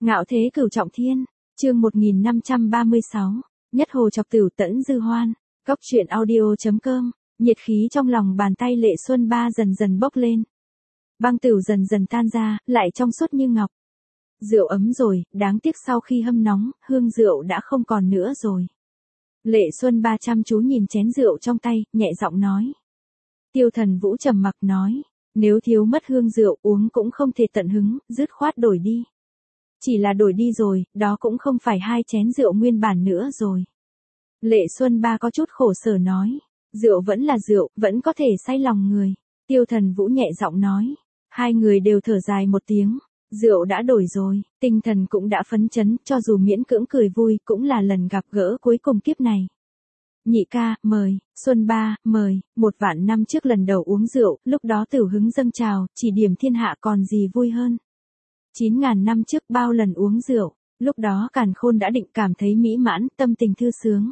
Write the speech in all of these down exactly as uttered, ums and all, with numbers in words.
Ngạo thế cửu trọng thiên, chương một nghìn năm trăm ba mươi sáu, nhất hồ chọc tửu tẫn dư hoan, cóc truyện audio.com, nhiệt khí trong lòng bàn tay Lệ Xuân Ba dần dần bốc lên. Băng tửu dần dần tan ra, lại trong suốt như ngọc. Rượu ấm rồi, đáng tiếc sau khi hâm nóng, hương rượu đã không còn nữa rồi. Lệ Xuân Ba chăm chú nhìn chén rượu trong tay, nhẹ giọng nói. Tiêu Thần Vũ trầm mặc nói, nếu thiếu mất hương rượu uống cũng không thể tận hứng, dứt khoát đổi đi. Chỉ là đổi đi rồi, đó cũng không phải hai chén rượu nguyên bản nữa rồi. Lệ Xuân Ba có chút khổ sở nói, rượu vẫn là rượu, vẫn có thể say lòng người. Tiêu Thần Vũ nhẹ giọng nói, hai người đều thở dài một tiếng, rượu đã đổi rồi, tinh thần cũng đã phấn chấn, cho dù miễn cưỡng cười vui cũng là lần gặp gỡ cuối cùng kiếp này. Nhị ca, mời, Xuân Ba, mời, một vạn năm trước lần đầu uống rượu, lúc đó tửu hứng dâng trào, chỉ điểm thiên hạ còn gì vui hơn. Chín ngàn năm trước bao lần uống rượu, lúc đó càn khôn đã định cảm thấy mỹ mãn, tâm tình thư sướng.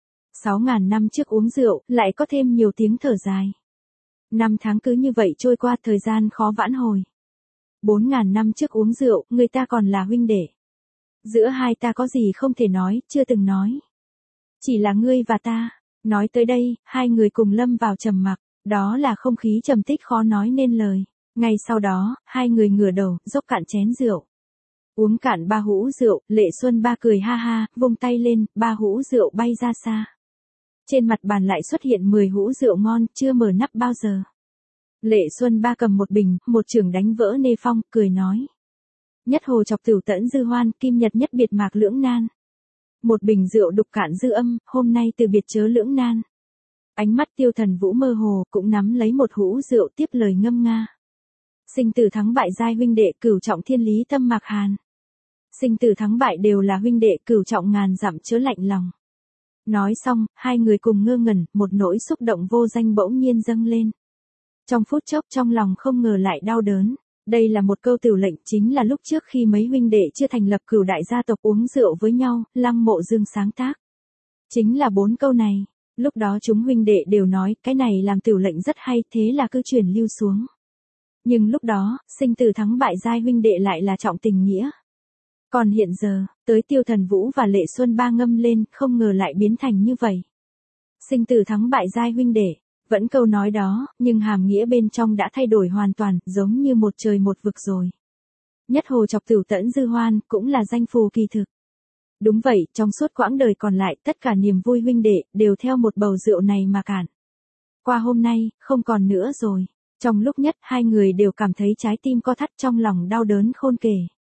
Sáu ngàn năm trước uống rượu, lại có thêm nhiều tiếng thở dài. Năm tháng cứ như vậy trôi qua, thời gian khó vãn hồi. Bốn ngàn năm trước uống rượu, người ta còn là huynh đệ. Giữa hai ta có gì không thể nói, chưa từng nói. Chỉ là ngươi và ta. Nói tới đây, hai người cùng lâm vào trầm mặc, đó là không khí trầm tích khó nói nên lời. Ngay sau đó, hai người ngửa đầu, dốc cạn chén rượu. Uống cạn ba hũ rượu, Lệ Xuân Ba cười ha ha, vung tay lên, ba hũ rượu bay ra xa. Trên mặt bàn lại xuất hiện mười hũ rượu ngon, chưa mở nắp bao giờ. Lệ Xuân Ba cầm một bình, một chưởng đánh vỡ nê phong, cười nói. Nhất hồ chọc tửu tẫn dư hoan, kim nhật nhất biệt mạc lưỡng nan. Một bình rượu đục cạn dư âm, hôm nay từ biệt chớ lưỡng nan. Ánh mắt Tiêu Thần Vũ mơ hồ, cũng nắm lấy một hũ rượu tiếp lời ngâm nga. Sinh tử thắng bại giai huynh đệ, cửu trọng thiên lý tâm mạc hàn. Sinh tử thắng bại đều là huynh đệ, cửu trọng ngàn dặm chớ lạnh lòng. Nói xong, hai người cùng ngơ ngẩn, một nỗi xúc động vô danh bỗng nhiên dâng lên. Trong phút chốc trong lòng không ngờ lại đau đớn. Đây là một câu tửu lệnh, chính là lúc trước khi mấy huynh đệ chưa thành lập cửu đại gia tộc uống rượu với nhau, Lăng Mộ Dương sáng tác. Chính là bốn câu này. Lúc đó chúng huynh đệ đều nói, cái này làm tửu lệnh rất hay, thế là cứ truyền lưu xuống. Nhưng lúc đó, sinh tử thắng bại giai huynh đệ lại là trọng tình nghĩa. Còn hiện giờ, tới Tiêu Thần Vũ và Lệ Xuân Ba ngâm lên, không ngờ lại biến thành như vậy. Sinh tử thắng bại giai huynh đệ, vẫn câu nói đó, nhưng hàm nghĩa bên trong đã thay đổi hoàn toàn, giống như một trời một vực rồi. Nhất hồ chọc tửu tẫn dư hoan, cũng là danh phù kỳ thực. Đúng vậy, trong suốt quãng đời còn lại, tất cả niềm vui huynh đệ, đều theo một bầu rượu này mà cạn. Qua hôm nay, không còn nữa rồi. Trong lúc nhất, hai người đều cảm thấy trái tim co thắt, trong lòng đau đớn khôn kể.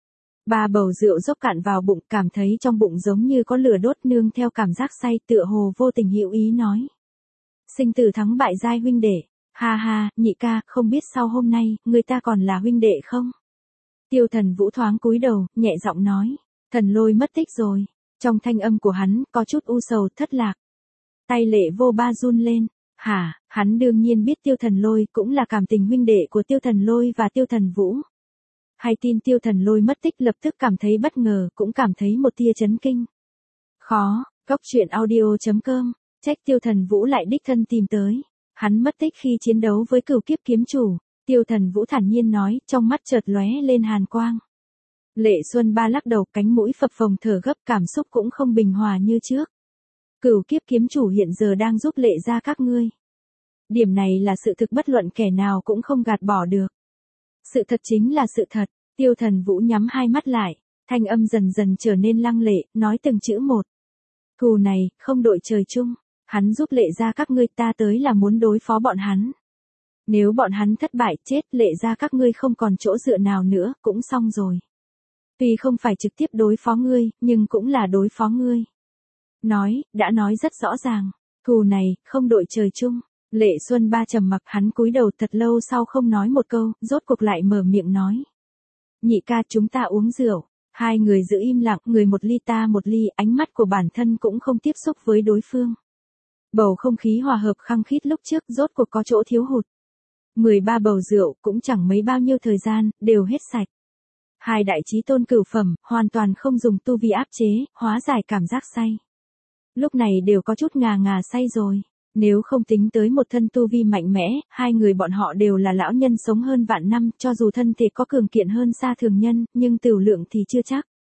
Ba bầu rượu dốc cạn vào bụng, cảm thấy trong bụng giống như có lửa đốt, nương theo cảm giác say, tựa hồ vô tình hữu ý nói. Sinh tử thắng bại giai huynh đệ, ha ha, nhị ca, không biết sau hôm nay, người ta còn là huynh đệ không? Tiêu Thần Vũ thoáng cúi đầu, nhẹ giọng nói, Thần Lôi mất tích rồi. Trong thanh âm của hắn, có chút u sầu, thất lạc. Tay Lệ Vô Ba run lên. Hả, hắn đương nhiên biết Tiêu Thần Lôi cũng là cảm tình huynh đệ của Tiêu Thần Lôi và Tiêu Thần Vũ. Hay tin Tiêu Thần Lôi mất tích, lập tức cảm thấy bất ngờ, cũng cảm thấy một tia chấn kinh. Khó, cóc truyện audio.com, trách Tiêu Thần Vũ lại đích thân tìm tới. Hắn mất tích khi chiến đấu với cửu kiếp kiếm chủ. Tiêu Thần Vũ thản nhiên nói, trong mắt chợt lóe lên hàn quang. Lệ Xuân Ba lắc đầu, cánh mũi phập phồng thở gấp, cảm xúc cũng không bình hòa như trước. Cửu kiếp kiếm chủ hiện giờ đang giúp Lệ gia các ngươi. Điểm này là sự thực, bất luận kẻ nào cũng không gạt bỏ được. Sự thật chính là sự thật. Tiêu Thần Vũ nhắm hai mắt lại, thanh âm dần dần trở nên lăng lệ, nói từng chữ một. Thù này, không đội trời chung. Hắn giúp Lệ gia các ngươi, ta tới là muốn đối phó bọn hắn. Nếu bọn hắn thất bại, chết, Lệ gia các ngươi không còn chỗ dựa nào nữa, cũng xong rồi. Tuy không phải trực tiếp đối phó ngươi, nhưng cũng là đối phó ngươi. Nói, đã nói rất rõ ràng. Thù này, không đội trời chung. Lệ Xuân Ba trầm mặc, hắn cúi đầu thật lâu sau không nói một câu, rốt cuộc lại mở miệng nói. Nhị ca, chúng ta uống rượu. Hai người giữ im lặng, người một ly ta một ly, ánh mắt của bản thân cũng không tiếp xúc với đối phương. Bầu không khí hòa hợp khăng khít lúc trước rốt cuộc có chỗ thiếu hụt. mười ba bầu rượu, cũng chẳng mấy bao nhiêu thời gian, đều hết sạch. Hai đại chí tôn cửu phẩm, hoàn toàn không dùng tu vi áp chế, hóa giải cảm giác say. Lúc này đều có chút ngà ngà say rồi. Nếu không tính tới một thân tu vi mạnh mẽ, hai người bọn họ đều là lão nhân sống hơn vạn năm, cho dù thân thể có cường kiện hơn xa thường nhân, nhưng tửu lượng thì chưa chắc.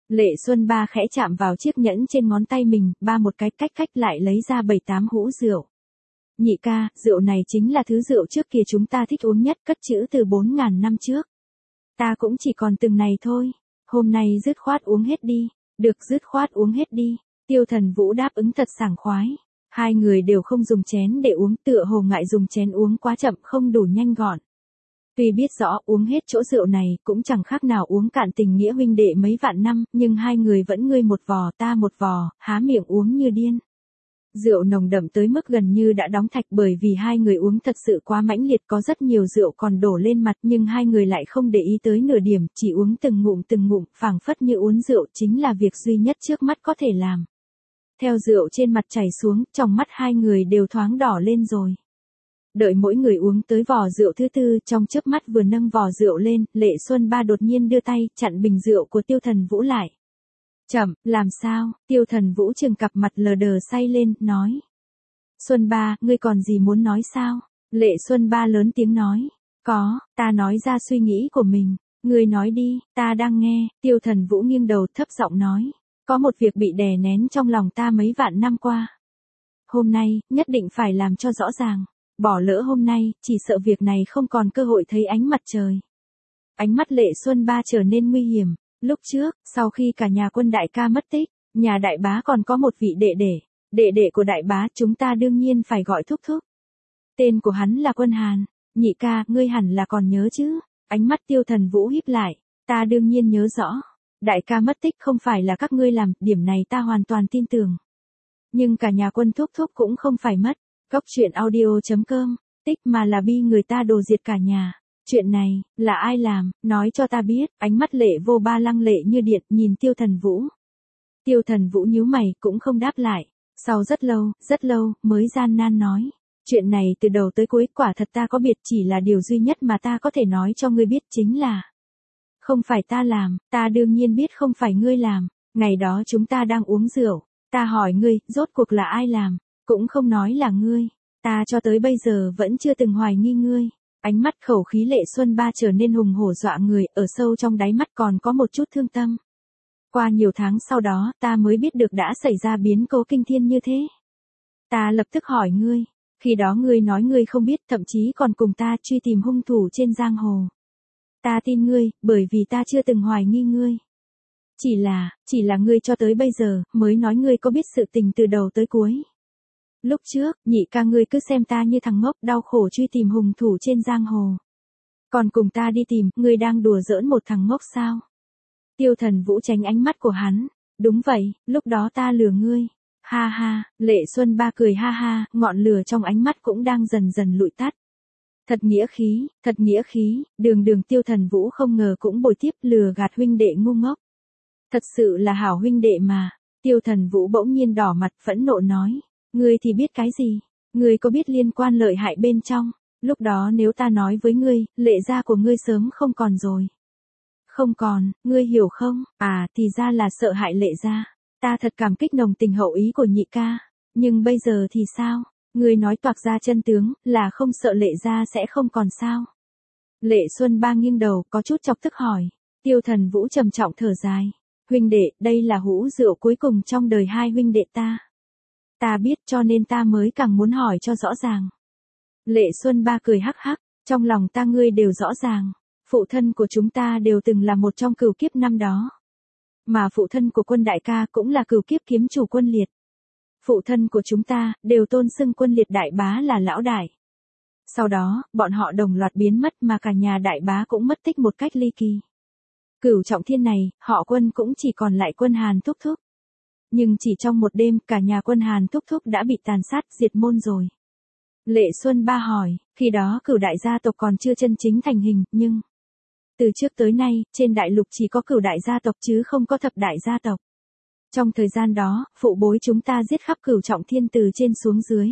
Lệ Xuân Ba khẽ chạm vào chiếc nhẫn trên ngón tay mình, ba một cái cách cách lại lấy ra bảy tám hũ rượu. Nhị ca, rượu này chính là thứ rượu trước kia chúng ta thích uống nhất, cất trữ từ bốn ngàn năm trước. Ta cũng chỉ còn từng này thôi. Hôm nay dứt khoát uống hết đi. Được, dứt khoát uống hết đi. Tiêu Thần Vũ đáp ứng thật sảng khoái. Hai người đều không dùng chén để uống, tựa hồ ngại dùng chén uống quá chậm, không đủ nhanh gọn. Tuy biết rõ uống hết chỗ rượu này cũng chẳng khác nào uống cạn tình nghĩa huynh đệ mấy vạn năm, nhưng hai người vẫn ngươi một vò ta một vò, há miệng uống như điên. Rượu nồng đậm tới mức gần như đã đóng thạch, bởi vì hai người uống thật sự quá mãnh liệt, có rất nhiều rượu còn đổ lên mặt nhưng hai người lại không để ý tới nửa điểm, chỉ uống từng ngụm từng ngụm, phảng phất như uống rượu chính là việc duy nhất trước mắt có thể làm. Theo rượu trên mặt chảy xuống, trong mắt hai người đều thoáng đỏ lên rồi. Đợi mỗi người uống tới vò rượu thứ tư, trong chớp mắt vừa nâng vò rượu lên, Lệ Xuân Ba đột nhiên đưa tay, chặn bình rượu của Tiêu Thần Vũ lại. Chậm, làm sao? Tiêu Thần Vũ trừng cặp mặt lờ đờ say lên, nói. Xuân Ba, ngươi còn gì muốn nói sao? Lệ Xuân Ba lớn tiếng nói. Có, ta nói ra suy nghĩ của mình. Ngươi nói đi, ta đang nghe. Tiêu Thần Vũ nghiêng đầu thấp giọng nói. Có một việc bị đè nén trong lòng ta mấy vạn năm qua. Hôm nay, nhất định phải làm cho rõ ràng. Bỏ lỡ hôm nay, chỉ sợ việc này không còn cơ hội thấy ánh mặt trời. Ánh mắt Lệ Xuân Ba trở nên nguy hiểm. Lúc trước, sau khi cả nhà Quân đại ca mất tích, nhà đại bá còn có một vị đệ đệ. Đệ đệ của đại bá chúng ta đương nhiên phải gọi thúc thúc. Tên của hắn là Quân Hàn. Nhị ca, ngươi hẳn là còn nhớ chứ? Ánh mắt Tiêu Thần Vũ híp lại. Ta đương nhiên nhớ rõ. Đại ca mất tích không phải là các ngươi làm, điểm này ta hoàn toàn tin tưởng. Nhưng cả nhà Quân thúc thúc cũng không phải mất. Góc truyện audio chấm com, tích mà là bi người ta đồ diệt cả nhà. Chuyện này, là ai làm, nói cho ta biết. Ánh mắt Lệ Vô Ba lăng lệ như điện, nhìn Tiêu Thần Vũ. Tiêu Thần Vũ nhíu mày, cũng không đáp lại. Sau rất lâu, rất lâu, mới gian nan nói. Chuyện này từ đầu tới cuối quả thật ta có biết, chỉ là điều duy nhất mà ta có thể nói cho ngươi biết chính là. Không phải ta làm, ta đương nhiên biết không phải ngươi làm. Ngày đó chúng ta đang uống rượu. Ta hỏi ngươi, rốt cuộc là ai làm? Cũng không nói là ngươi. Ta cho tới bây giờ vẫn chưa từng hoài nghi ngươi. Ánh mắt khẩu khí Lệ Xuân Ba trở nên hùng hổ dọa người, ở sâu trong đáy mắt còn có một chút thương tâm. Qua nhiều tháng sau đó, ta mới biết được đã xảy ra biến cố kinh thiên như thế. Ta lập tức hỏi ngươi. Khi đó ngươi nói ngươi không biết, thậm chí còn cùng ta truy tìm hung thủ trên giang hồ. Ta tin ngươi, bởi vì ta chưa từng hoài nghi ngươi. Chỉ là, chỉ là ngươi cho tới bây giờ, mới nói ngươi có biết sự tình từ đầu tới cuối. Lúc trước, nhị ca ngươi cứ xem ta như thằng ngốc đau khổ truy tìm hung thủ trên giang hồ. Còn cùng ta đi tìm, ngươi đang đùa giỡn một thằng ngốc sao? Tiêu Thần Vũ tránh ánh mắt của hắn. Đúng vậy, lúc đó ta lừa ngươi. Ha ha, Lệ Xuân Ba cười ha ha, ngọn lửa trong ánh mắt cũng đang dần dần lụi tắt. Thật nghĩa khí, thật nghĩa khí, đường đường Tiêu Thần Vũ không ngờ cũng bồi tiếp lừa gạt huynh đệ ngu ngốc. Thật sự là hảo huynh đệ mà. Tiêu Thần Vũ bỗng nhiên đỏ mặt phẫn nộ nói. Ngươi thì biết cái gì? Ngươi có biết liên quan lợi hại bên trong? Lúc đó nếu ta nói với ngươi, Lệ gia của ngươi sớm không còn rồi. Không còn, ngươi hiểu không? À, thì ra là sợ hại Lệ gia. Ta thật cảm kích nồng tình hậu ý của nhị ca. Nhưng bây giờ thì sao? Ngươi nói toạc ra chân tướng, là không sợ Lệ gia sẽ không còn sao? Lệ Xuân Ba nghiêng đầu, có chút chọc tức hỏi. Tiêu Thần Vũ trầm trọng thở dài. Huynh đệ, đây là hũ rượu cuối cùng trong đời hai huynh đệ ta. Ta biết cho nên ta mới càng muốn hỏi cho rõ ràng. Lệ Xuân Ba cười hắc hắc, trong lòng ta ngươi đều rõ ràng. Phụ thân của chúng ta đều từng là một trong cửu kiếp năm đó. Mà phụ thân của Quân đại ca cũng là cửu kiếp kiếm chủ Quân Liệt. Phụ thân của chúng ta đều tôn xưng Quân Liệt đại bá là lão đại. Sau đó, bọn họ đồng loạt biến mất mà cả nhà đại bá cũng mất tích một cách ly kỳ. Cửu trọng thiên này, họ Quân cũng chỉ còn lại Quân Hàn thúc thúc. Nhưng chỉ trong một đêm, cả nhà Quân Hàn thúc thúc đã bị tàn sát diệt môn rồi. Lệ Xuân Ba hỏi, khi đó cửu đại gia tộc còn chưa chân chính thành hình, nhưng... Từ trước tới nay, trên đại lục chỉ có cửu đại gia tộc chứ không có thập đại gia tộc. Trong thời gian đó, phụ bối chúng ta giết khắp cửu trọng thiên từ trên xuống dưới.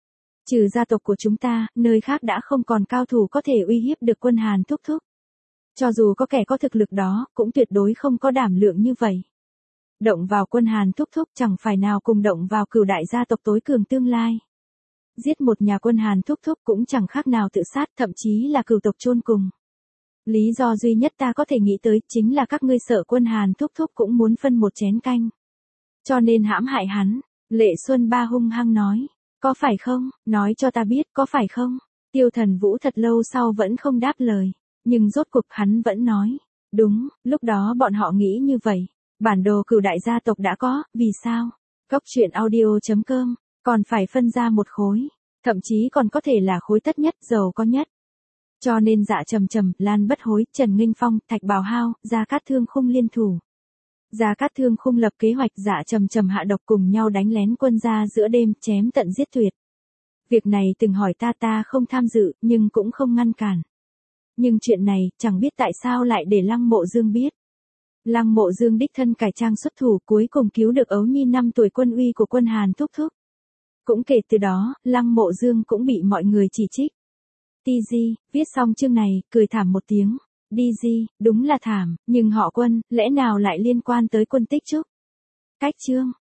Trừ gia tộc của chúng ta, nơi khác đã không còn cao thủ có thể uy hiếp được Quân Hàn thúc thúc. Cho dù có kẻ có thực lực đó, cũng tuyệt đối không có đảm lượng như vậy. Động vào Quân Hàn thúc thúc chẳng phải nào cùng động vào cửu đại gia tộc tối cường tương lai. Giết một nhà Quân Hàn thúc thúc cũng chẳng khác nào tự sát, thậm chí là cửu tộc chôn cùng. Lý do duy nhất ta có thể nghĩ tới chính là các ngươi sợ quân Hàn thúc thúc cũng muốn phân một chén canh. Cho nên hãm hại hắn. Lệ Xuân Ba hung hăng nói. Có phải không, nói cho ta biết có phải không? Tiêu Thần Vũ thật lâu sau vẫn không đáp lời. Nhưng rốt cuộc hắn vẫn nói. Đúng, lúc đó bọn họ nghĩ như vậy. Bản đồ cửu đại gia tộc đã có, vì sao? Cốc truyện audio chấm com, còn phải phân ra một khối. Thậm chí còn có thể là khối tất nhất, giàu có nhất. Cho nên Dạ Trầm Trầm, Lan Bất Hối, Trần Nghinh Phong, Thạch Bào Hao, Gia Cát Thương Khung liên thủ. Gia Cát Thương Khung lập kế hoạch Dạ Trầm Trầm hạ độc cùng nhau đánh lén quân gia giữa đêm, chém tận giết tuyệt. Việc này từng hỏi ta ta không tham dự, nhưng cũng không ngăn cản. Nhưng chuyện này, chẳng biết tại sao lại để Lăng Mộ Dương biết. Lăng Mộ Dương đích thân cải trang xuất thủ cuối cùng cứu được ấu nhi năm tuổi quân uy của quân Hàn thúc thúc. Cũng kể từ đó, Lăng Mộ Dương cũng bị mọi người chỉ trích. tê giê, viết xong chương này, cười thảm một tiếng. đê giê, đúng là thảm, nhưng họ Quân, lẽ nào lại liên quan tới Quân Tích Trúc? Cách chương.